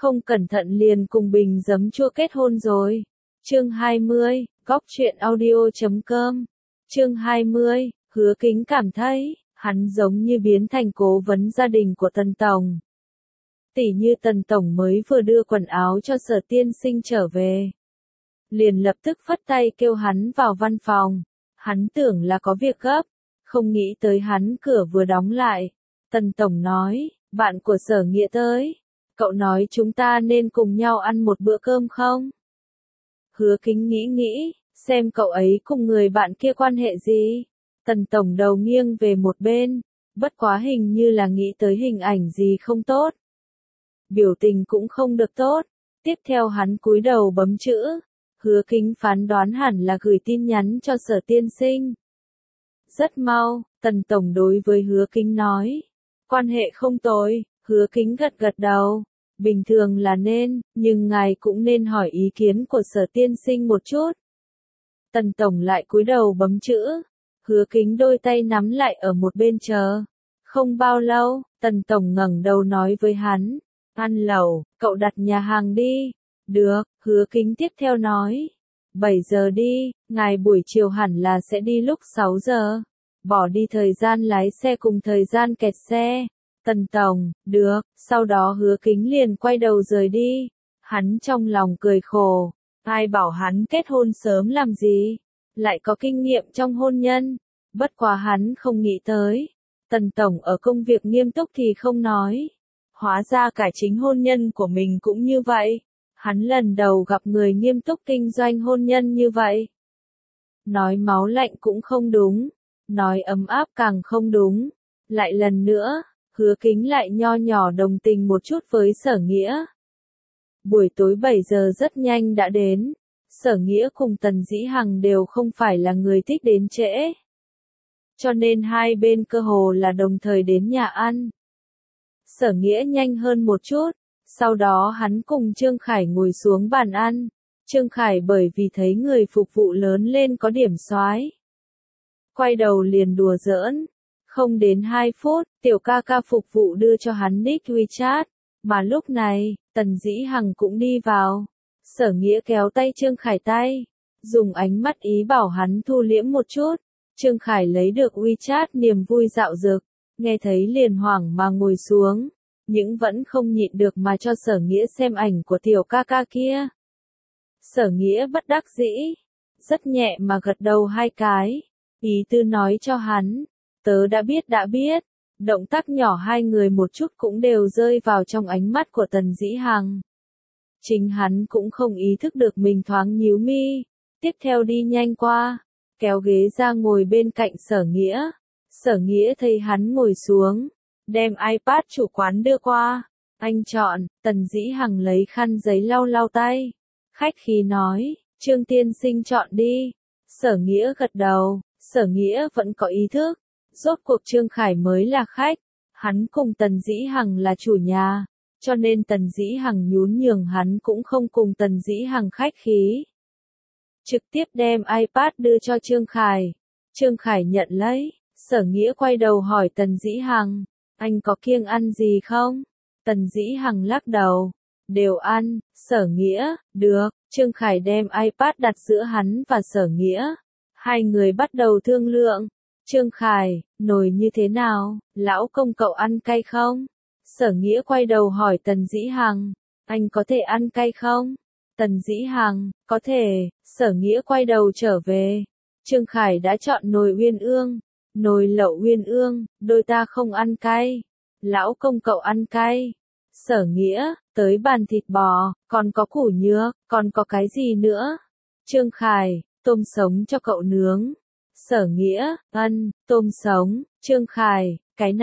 không cẩn thận liền cùng bình giấm chua kết hôn rồi. Chương 20, góc truyện audio.com. Chương 20, Hứa Kính cảm thấy, hắn giống như biến thành cố vấn gia đình của Tần Tổng. Tỉ như Tần Tổng mới vừa đưa quần áo cho Sở tiên sinh trở về. Liền lập tức phất tay kêu hắn vào văn phòng. Hắn tưởng là có việc gấp, không nghĩ tới hắn cửa vừa đóng lại. Tần Tổng nói, bạn của Sở Nghĩa tới. Cậu nói chúng ta nên cùng nhau ăn một bữa cơm không? Hứa Kính nghĩ, xem cậu ấy cùng người bạn kia quan hệ gì. Tần Tổng đầu nghiêng về một bên, bất quá hình như là nghĩ tới hình ảnh gì không tốt. Biểu tình cũng không được tốt. Tiếp theo hắn cúi đầu bấm chữ. Hứa Kính phán đoán hẳn là gửi tin nhắn cho Sở tiên sinh. Rất mau, Tần Tổng đối với Hứa Kính nói. Quan hệ không tồi. Hứa Kính gật gật đầu. Bình thường là nên, nhưng ngài cũng nên hỏi ý kiến của Sở tiên sinh một chút. Tần Tổng lại cúi đầu bấm chữ. Hứa Kính đôi tay nắm lại ở một bên chờ. Không bao lâu, Tần Tổng ngẩng đầu nói với hắn. Ăn lẩu, cậu đặt nhà hàng đi. Được, Hứa Kính tiếp theo nói. 7 giờ đi, ngài buổi chiều hẳn là sẽ đi lúc 6 giờ. Bỏ đi thời gian lái xe cùng thời gian kẹt xe. Tần Tổng, được, sau đó Hứa Kính liền quay đầu rời đi. Hắn trong lòng cười khổ. Ai bảo hắn kết hôn sớm làm gì? Lại có kinh nghiệm trong hôn nhân. Bất quá hắn không nghĩ tới. Tần Tổng ở công việc nghiêm túc thì không nói. Hóa ra cả chính hôn nhân của mình cũng như vậy. Hắn lần đầu gặp người nghiêm túc kinh doanh hôn nhân như vậy. Nói máu lạnh cũng không đúng. Nói ấm áp càng không đúng. Lại lần nữa, Hứa Kính lại nho nhỏ đồng tình một chút với Sở Nghĩa. Buổi tối 7 giờ rất nhanh đã đến. Sở Nghĩa cùng Tần Dĩ Hằng đều không phải là người thích đến trễ. Cho nên hai bên cơ hồ là đồng thời đến nhà ăn. Sở Nghĩa nhanh hơn một chút. Sau đó hắn cùng Trương Khải ngồi xuống bàn ăn. Trương Khải bởi vì thấy người phục vụ lớn lên có điểm soái, quay đầu liền đùa giỡn. Không đến 2 phút, tiểu ca ca phục vụ đưa cho hắn nick WeChat. Mà lúc này, Tần Dĩ Hằng cũng đi vào. Sở Nghĩa kéo tay Trương Khải tay. Dùng ánh mắt ý bảo hắn thu liễm một chút. Trương Khải lấy được WeChat niềm vui dạo dực. Nghe thấy liền hoảng mà ngồi xuống. Nhưng vẫn không nhịn được mà cho Sở Nghĩa xem ảnh của tiểu ca ca kia. Sở Nghĩa bất đắc dĩ. Rất nhẹ mà gật đầu 2 cái. Ý tư nói cho hắn. Tớ đã biết. Động tác nhỏ hai người một chút cũng đều rơi vào trong ánh mắt của Tần Dĩ Hằng. Chính hắn cũng không ý thức được mình thoáng nhíu mi. Tiếp theo đi nhanh qua. Kéo ghế ra ngồi bên cạnh Sở Nghĩa. Sở Nghĩa thấy hắn ngồi xuống. Đem iPad chủ quán đưa qua. Anh chọn. Tần Dĩ Hằng lấy khăn giấy lau tay. Khách khí nói. Trương tiên sinh chọn đi. Sở Nghĩa gật đầu. Sở Nghĩa vẫn có ý thức. Rốt cuộc Trương Khải mới là khách. Hắn cùng Tần Dĩ Hằng là chủ nhà. Cho nên Tần Dĩ Hằng nhún nhường hắn cũng không cùng Tần Dĩ Hằng khách khí. Trực tiếp đem iPad đưa cho Trương Khải. Trương Khải nhận lấy. Sở Nghĩa quay đầu hỏi Tần Dĩ Hằng. Anh có kiêng ăn gì không? Tần Dĩ Hằng lắc đầu. Đều ăn. Sở Nghĩa, được. Trương Khải đem iPad đặt giữa hắn và Sở Nghĩa. Hai người bắt đầu thương lượng. Trương Khải, nồi như thế nào? Lão công cậu ăn cay không? Sở Nghĩa quay đầu hỏi Tần Dĩ Hằng. Anh có thể ăn cay không? Tần Dĩ Hằng, có thể. Sở Nghĩa quay đầu trở về. Trương Khải đã chọn nồi uyên ương. Nồi lẩu uyên ương, đôi ta không ăn cay. Lão công cậu ăn cay. Sở Nghĩa, tới bàn thịt bò, còn có củ nhược, còn có cái gì nữa? Trương Khải, tôm sống cho cậu nướng. Sở Nghĩa, tôm sống. Trương Khải, cái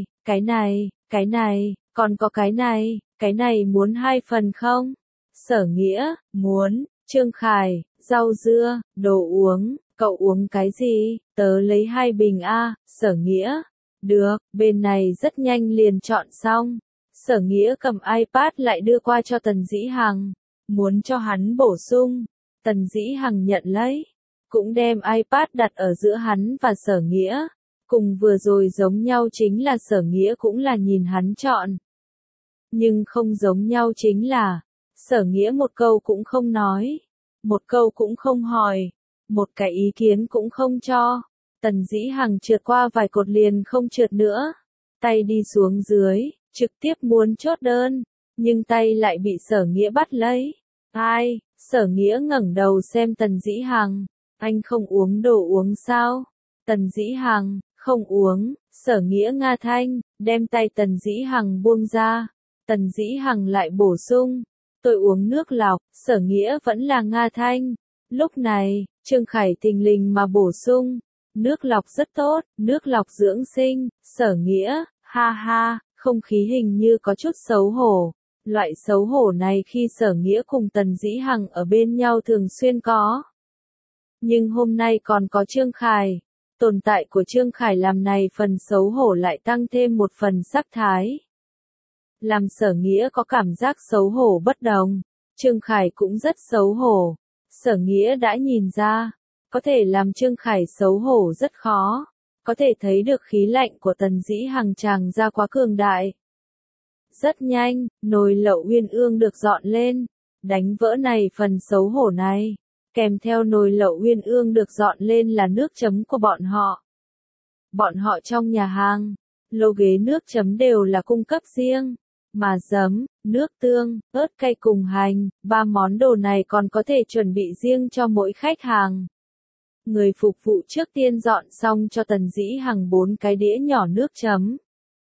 này, còn có cái này muốn 2 phần không? Sở Nghĩa, muốn. Trương Khải, rau dưa, đồ uống, cậu uống cái gì? Tớ lấy 2 bình a. Sở Nghĩa, được, bên này rất nhanh liền chọn xong. Sở Nghĩa cầm iPad lại đưa qua cho Tần Dĩ Hằng, muốn cho hắn bổ sung. Tần Dĩ Hằng nhận lấy, cũng đem iPad đặt ở giữa hắn và Sở Nghĩa. Cùng vừa rồi giống nhau chính là Sở Nghĩa cũng là nhìn hắn chọn. Nhưng không giống nhau chính là, Sở Nghĩa một câu cũng không nói, một câu cũng không hỏi, một cái ý kiến cũng không cho. Tần Dĩ Hằng trượt qua vài cột liền không trượt nữa, tay đi xuống dưới, trực tiếp muốn chốt đơn, nhưng tay lại bị Sở Nghĩa bắt lấy. Ai? Sở Nghĩa ngẩng đầu xem Tần Dĩ Hằng, anh không uống đồ uống sao? Tần Dĩ Hằng, không uống. Sở Nghĩa nga thanh, đem tay Tần Dĩ Hằng buông ra. Tần Dĩ Hằng lại bổ sung, tôi uống nước lọc. Sở Nghĩa vẫn là nga thanh. Lúc này, Trương Khải thình lình mà bổ sung, nước lọc rất tốt, nước lọc dưỡng sinh. Sở Nghĩa, ha ha, không khí hình như có chút xấu hổ. Loại xấu hổ này khi Sở Nghĩa cùng Tần Dĩ Hằng ở bên nhau thường xuyên có. Nhưng hôm nay còn có Trương Khải. Tồn tại của Trương Khải làm này phần xấu hổ lại tăng thêm một phần sắc thái. Làm Sở Nghĩa có cảm giác xấu hổ bất đồng. Trương Khải cũng rất xấu hổ. Sở Nghĩa đã nhìn ra, có thể làm Trương Khải xấu hổ rất khó. Có thể thấy được khí lạnh của Tần Dĩ Hằng tràn ra quá cường đại. Rất nhanh, nồi lẩu uyên ương được dọn lên, đánh vỡ này phần xấu hổ này. Kèm theo nồi lẩu uyên ương được dọn lên là nước chấm của bọn họ. Bọn họ trong nhà hàng, lô ghế nước chấm đều là cung cấp riêng. Mà giấm, nước tương, ớt cay cùng hành, 3 món đồ này còn có thể chuẩn bị riêng cho mỗi khách hàng. Người phục vụ trước tiên dọn xong cho Tần Dĩ Hằng 4 cái đĩa nhỏ nước chấm.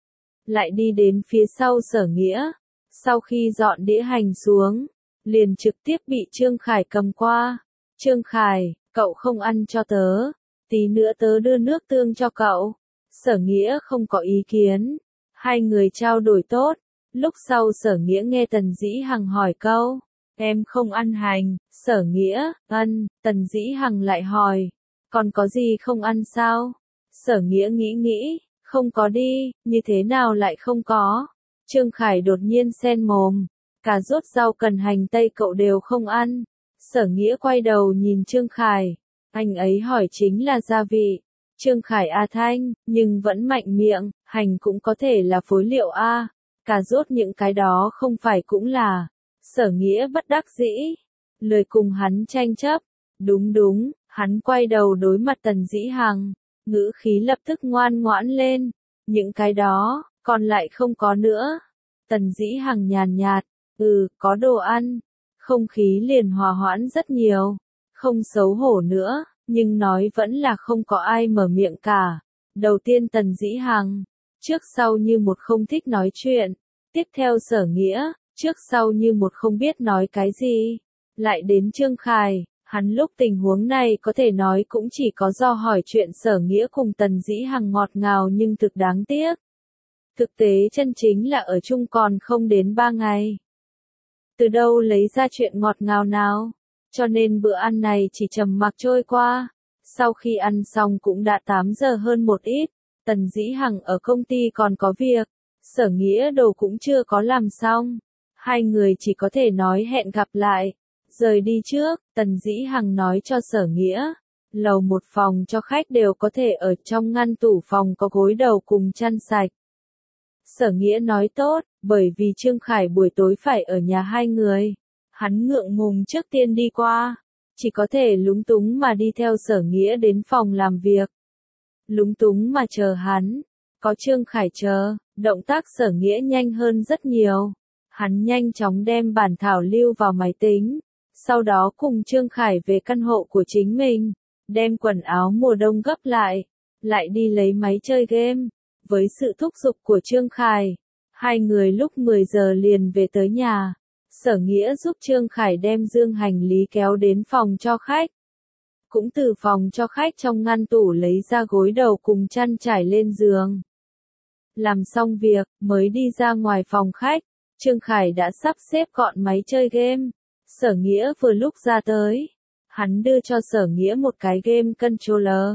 Lại đi đến phía sau Sở Nghĩa. Sau khi dọn đĩa hành xuống, liền trực tiếp bị Trương Khải cầm qua. Trương Khải, cậu không ăn cho tớ, tí nữa tớ đưa nước tương cho cậu. Sở Nghĩa không có ý kiến. Hai người trao đổi tốt. Lúc sau Sở Nghĩa nghe Tần Dĩ Hằng hỏi câu, em không ăn hành. Sở Nghĩa, Tần Dĩ Hằng lại hỏi, còn có gì không ăn sao? Sở Nghĩa nghĩ, không có đi, như thế nào lại không có? Trương Khải đột nhiên xen mồm, cà rốt rau cần hành tây cậu đều không ăn. Sở Nghĩa quay đầu nhìn Trương Khải, anh ấy hỏi chính là gia vị. Trương Khải a thanh, nhưng vẫn mạnh miệng, hành cũng có thể là phối liệu a, cà rốt những cái đó không phải cũng là. Sở Nghĩa bất đắc dĩ, lời cùng hắn tranh chấp. Đúng, hắn quay đầu đối mặt Tần Dĩ Hằng, ngữ khí lập tức ngoan ngoãn lên. Những cái đó, còn lại không có nữa. Tần Dĩ Hằng nhàn nhạt, có đồ ăn. Không khí liền hòa hoãn rất nhiều, không xấu hổ nữa, nhưng nói vẫn là không có ai mở miệng cả. Đầu tiên Tần Dĩ Hằng, trước sau như một không thích nói chuyện. Tiếp theo Sở Nghĩa, trước sau như một không biết nói cái gì. Lại đến Trương Khải, hắn lúc tình huống này có thể nói cũng chỉ có do hỏi chuyện Sở Nghĩa cùng Tần Dĩ Hằng ngọt ngào nhưng thực đáng tiếc. Thực tế chân chính là ở chung còn không đến 3 ngày. Từ đâu lấy ra chuyện ngọt ngào nào? Cho nên bữa ăn này chỉ trầm mặc trôi qua. Sau khi ăn xong cũng đã 8 giờ hơn một ít. Tần Dĩ Hằng ở công ty còn có việc. Sở Nghĩa đồ cũng chưa có làm xong. Hai người chỉ có thể nói hẹn gặp lại. Rời đi trước, Tần Dĩ Hằng nói cho Sở Nghĩa. Lầu một phòng cho khách đều có thể ở trong ngăn tủ phòng có gối đầu cùng chăn sạch. Sở Nghĩa nói tốt, bởi vì Trương Khải buổi tối phải ở nhà hai người. Hắn ngượng ngùng trước tiên đi qua. Chỉ có thể lúng túng mà đi theo Sở Nghĩa đến phòng làm việc. Lúng túng mà chờ hắn. Có Trương Khải chờ, động tác Sở Nghĩa nhanh hơn rất nhiều. Hắn nhanh chóng đem bản thảo lưu vào máy tính. Sau đó cùng Trương Khải về căn hộ của chính mình. Đem quần áo mùa đông gấp lại. Lại đi lấy máy chơi game. Với sự thúc giục của Trương Khải, hai người lúc 10 giờ liền về tới nhà. Sở Nghĩa giúp Trương Khải đem dương hành lý kéo đến phòng cho khách. Cũng từ phòng cho khách trong ngăn tủ lấy ra gối đầu cùng chăn trải lên giường. Làm xong việc, mới đi ra ngoài phòng khách. Trương Khải đã sắp xếp gọn máy chơi game. Sở Nghĩa vừa lúc ra tới. Hắn đưa cho Sở Nghĩa một cái game controller.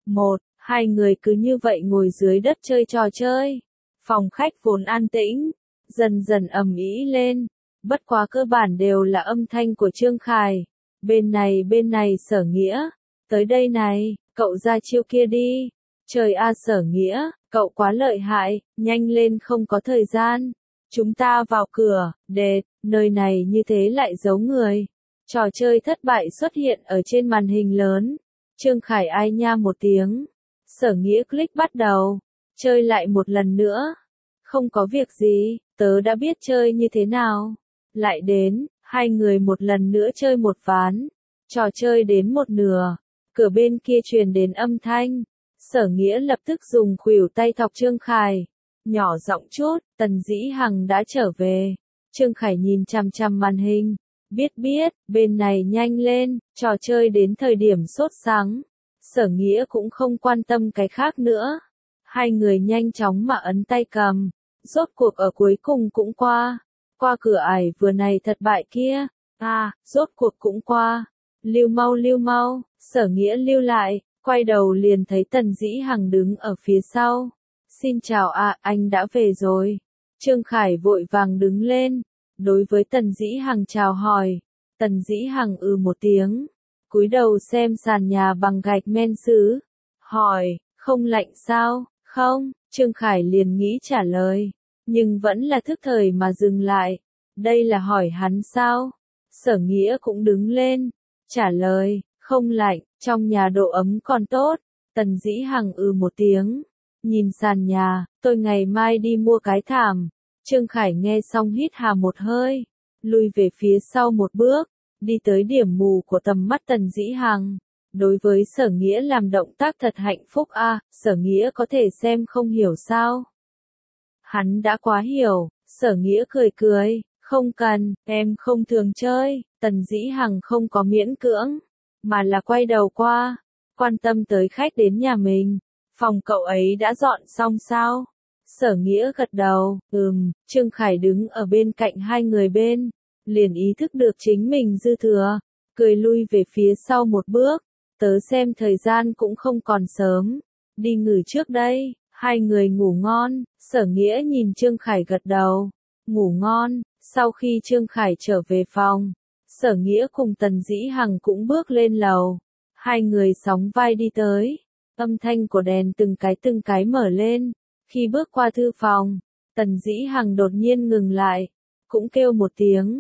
Hai người cứ như vậy ngồi dưới đất chơi trò chơi. Phòng khách vốn an tĩnh, dần dần ầm ĩ lên. Bất quá cơ bản đều là âm thanh của Trương Khải. Bên này Sở Nghĩa. Tới đây này, cậu ra chiêu kia đi. Trời a Sở Nghĩa, cậu quá lợi hại, nhanh lên không có thời gian. Chúng ta vào cửa, đệt, nơi này như thế lại giấu người. Trò chơi thất bại xuất hiện ở trên màn hình lớn. Trương Khải ai nha một tiếng. Sở Nghĩa click bắt đầu. Chơi lại một lần nữa. Không có việc gì, tớ đã biết chơi như thế nào. Lại đến, hai người một lần nữa chơi một ván. Trò chơi đến một nửa. Cửa bên kia truyền đến âm thanh. Sở Nghĩa lập tức dùng khuỷu tay thọc Trương Khải. Nhỏ giọng chút, Tần Dĩ Hằng đã trở về. Trương Khải nhìn chằm chằm màn hình. Biết, bên này nhanh lên, trò chơi đến thời điểm sốt sắng. Sở Nghĩa cũng không quan tâm cái khác nữa. Hai người nhanh chóng mà ấn tay cầm. Rốt cuộc ở cuối cùng cũng qua. Qua cửa ải vừa này thất bại kia. Rốt cuộc cũng qua. Lưu mau, Sở Nghĩa lưu lại, quay đầu liền thấy Tần Dĩ Hằng đứng ở phía sau. Xin chào anh đã về rồi. Trương Khải vội vàng đứng lên. Đối với Tần Dĩ Hằng chào hỏi. Tần Dĩ Hằng một tiếng. Cúi đầu xem sàn nhà bằng gạch men sứ. Hỏi, không lạnh sao? Không, Trương Khải liền nghĩ trả lời. Nhưng vẫn là thức thời mà dừng lại. Đây là hỏi hắn sao? Sở Nghĩa cũng đứng lên. Trả lời, không lạnh, trong nhà độ ấm còn tốt. Tần Dĩ Hằng một tiếng. Nhìn sàn nhà, tôi ngày mai đi mua cái thảm. Trương Khải nghe xong hít hà một hơi. Lui về phía sau một bước. Đi tới điểm mù của tầm mắt Tần Dĩ Hằng. Đối với Sở Nghĩa làm động tác thật hạnh phúc Sở Nghĩa có thể xem không hiểu sao. Hắn đã quá hiểu, Sở Nghĩa cười, không cần, em không thường chơi. Tần Dĩ Hằng không có miễn cưỡng, mà là quay đầu qua, quan tâm tới khách đến nhà mình. Phòng cậu ấy đã dọn xong sao? Sở Nghĩa gật đầu, Trương Khải đứng ở bên cạnh hai người bên, liền ý thức được chính mình dư thừa, cười lui về phía sau một bước. Tớ xem thời gian cũng không còn sớm, đi ngủ trước đây. Hai người ngủ ngon. Sở Nghĩa nhìn Trương Khải gật đầu, ngủ ngon. Sau khi Trương Khải trở về phòng, Sở Nghĩa cùng Tần Dĩ Hằng cũng bước lên lầu. Hai người sóng vai đi tới. Âm thanh của đèn từng cái mở lên. Khi bước qua thư phòng, Tần Dĩ Hằng đột nhiên ngừng lại, cũng kêu một tiếng,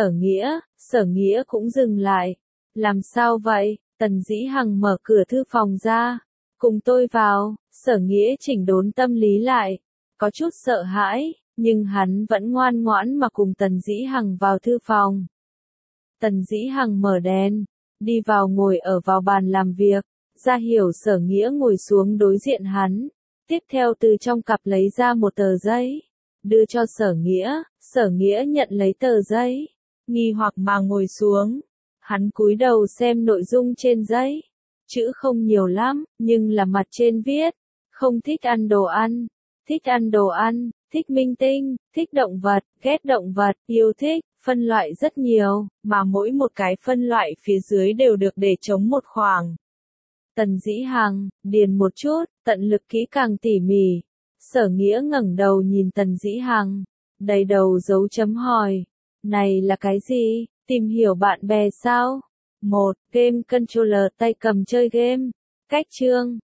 Sở Nghĩa cũng dừng lại. Làm sao vậy? Tần Dĩ Hằng mở cửa thư phòng ra. Cùng tôi vào. Sở Nghĩa chỉnh đốn tâm lý lại. Có chút sợ hãi, nhưng hắn vẫn ngoan ngoãn mà cùng Tần Dĩ Hằng vào thư phòng. Tần Dĩ Hằng mở đèn, đi vào ngồi ở vào bàn làm việc, ra hiểu Sở Nghĩa ngồi xuống đối diện hắn. Tiếp theo từ trong cặp lấy ra một tờ giấy, đưa cho Sở Nghĩa nhận lấy tờ giấy, nghi hoặc mà ngồi xuống. Hắn cúi đầu xem nội dung trên giấy. Chữ không nhiều lắm, nhưng là mặt trên viết, không thích ăn đồ ăn, thích ăn đồ ăn, thích minh tinh, thích động vật, ghét động vật, yêu thích, phân loại rất nhiều, mà mỗi một cái phân loại phía dưới đều được để trống một khoảng. Tần Dĩ Hằng, điền một chút, tận lực kỹ càng tỉ mỉ. Sở Nghĩa ngẩng đầu nhìn Tần Dĩ Hằng, đầy đầu dấu chấm hỏi. Này là cái gì? Tìm hiểu bạn bè sao? 1. Game controller tay cầm chơi game. Cách chương.